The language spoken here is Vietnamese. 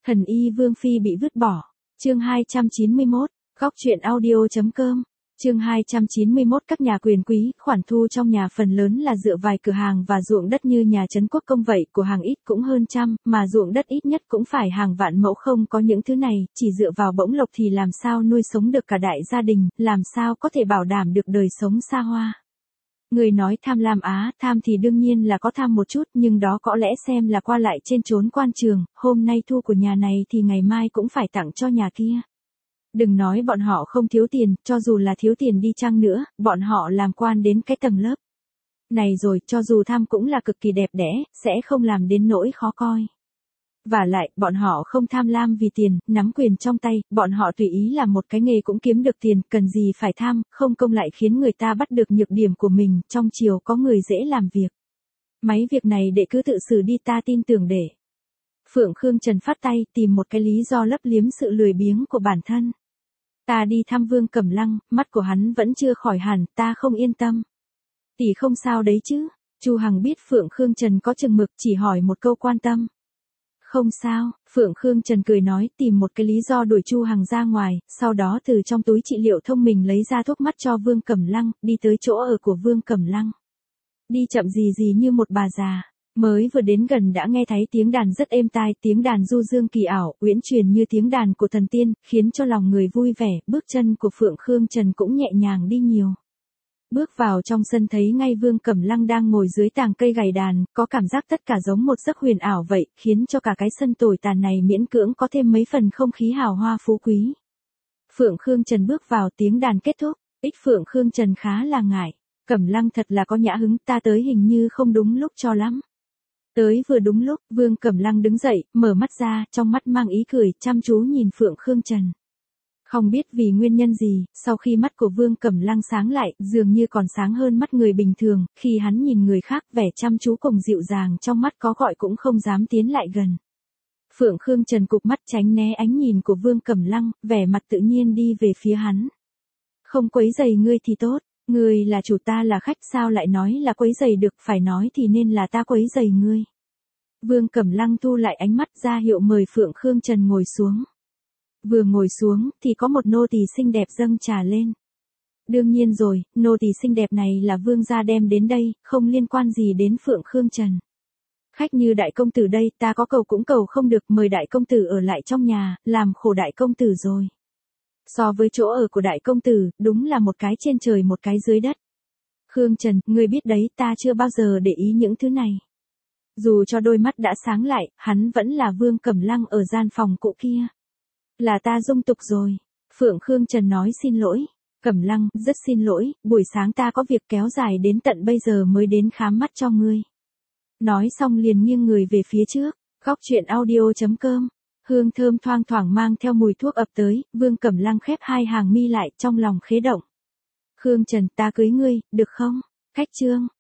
Thần y Vương Phi bị vứt bỏ. Chương 291, góc truyện audio.com. Chương 291 các nhà quyền quý, khoản thu trong nhà phần lớn là dựa vài cửa hàng và ruộng đất như nhà Trấn Quốc Công vậy, của hàng ít cũng hơn trăm, mà ruộng đất ít nhất cũng phải hàng vạn mẫu, không có những thứ này, chỉ dựa vào bổng lộc thì làm sao nuôi sống được cả đại gia đình, làm sao có thể bảo đảm được đời sống xa hoa. Người nói tham lam tham thì đương nhiên là có tham một chút, nhưng đó có lẽ xem là qua lại trên chốn quan trường, hôm nay thu của nhà này thì ngày mai cũng phải tặng cho nhà kia. Đừng nói bọn họ không thiếu tiền, cho dù là thiếu tiền đi chăng nữa, bọn họ làm quan đến cái tầng lớp này rồi, cho dù tham cũng là cực kỳ đẹp đẽ, sẽ không làm đến nỗi khó coi. Và lại, bọn họ không tham lam vì tiền, nắm quyền trong tay, bọn họ tùy ý làm một cái nghề cũng kiếm được tiền, cần gì phải tham, không công lại khiến người ta bắt được nhược điểm của mình, trong chiều có người dễ làm việc. Mấy việc này để cứ tự xử đi, ta tin tưởng để. Phượng Khương Trần phát tay, tìm một cái lý do lấp liếm sự lười biếng của bản thân. Ta đi thăm Vương Cẩm Lăng, mắt của hắn vẫn chưa khỏi hẳn, ta không yên tâm. Tỷ không sao đấy chứ? Chu Hằng biết Phượng Khương Trần có chừng mực, chỉ hỏi một câu quan tâm. Không sao, Phượng Khương Trần cười nói, tìm một cái lý do đuổi Chu Hằng ra ngoài, sau đó từ trong túi trị liệu thông mình lấy ra thuốc mắt cho Vương Cẩm Lăng, đi tới chỗ ở của Vương Cẩm Lăng. Đi chậm gì như một bà già. Mới vừa đến gần đã nghe thấy tiếng đàn rất êm tai, tiếng đàn du dương kỳ ảo, uyển chuyển như tiếng đàn của thần tiên, khiến cho lòng người vui vẻ, bước chân của Phượng Khương Trần cũng nhẹ nhàng đi nhiều. Bước vào trong sân thấy ngay Vương Cẩm Lăng đang ngồi dưới tàng cây gảy đàn, có cảm giác tất cả giống một giấc huyền ảo vậy, khiến cho cả cái sân tồi tàn này miễn cưỡng có thêm mấy phần không khí hào hoa phú quý. Phượng Khương Trần bước vào, tiếng đàn kết thúc, Phượng Khương Trần khá là ngại. Cẩm Lăng thật là có nhã hứng, ta tới hình như không đúng lúc cho lắm. Tới vừa đúng lúc, Vương Cẩm Lăng đứng dậy, mở mắt ra, trong mắt mang ý cười, chăm chú nhìn Phượng Khương Trần. Không biết vì nguyên nhân gì, sau khi mắt của Vương Cẩm Lăng sáng lại, dường như còn sáng hơn mắt người bình thường, khi hắn nhìn người khác, vẻ chăm chú cùng dịu dàng trong mắt có gọi cũng không dám tiến lại gần. Phượng Khương Trần cụp mắt tránh né ánh nhìn của Vương Cẩm Lăng, vẻ mặt tự nhiên đi về phía hắn. Không quấy rầy ngươi thì tốt, ngươi là chủ ta là khách, sao lại nói là quấy rầy được, phải nói thì nên là ta quấy rầy ngươi. Vương Cẩm Lăng thu lại ánh mắt ra hiệu mời Phượng Khương Trần ngồi xuống. Vừa ngồi xuống, thì có một nô tỳ xinh đẹp dâng trà lên. Đương nhiên rồi, nô tỳ xinh đẹp này là vương gia đem đến đây, không liên quan gì đến Phượng Khương Trần. Khách như đại công tử đây, ta có cầu cũng cầu không được, mời đại công tử ở lại trong nhà, làm khổ đại công tử rồi. So với chỗ ở của đại công tử, đúng là một cái trên trời một cái dưới đất. Khương Trần, ngươi biết đấy, ta chưa bao giờ để ý những thứ này. Dù cho đôi mắt đã sáng lại, hắn vẫn là Vương Cẩm Lăng ở gian phòng cũ kia. Là ta dung tục rồi. Phượng Khương Trần nói xin lỗi. Cẩm Lăng, rất xin lỗi, buổi sáng ta có việc kéo dài đến tận bây giờ mới đến khám mắt cho ngươi. Nói xong liền nghiêng người về phía trước. Góc truyện audio.com. Hương thơm thoang thoảng mang theo mùi thuốc ập tới, Vương Cẩm Lăng khép hai hàng mi lại, trong lòng khế động. Khương Trần, ta cưới ngươi, được không? Khách trương.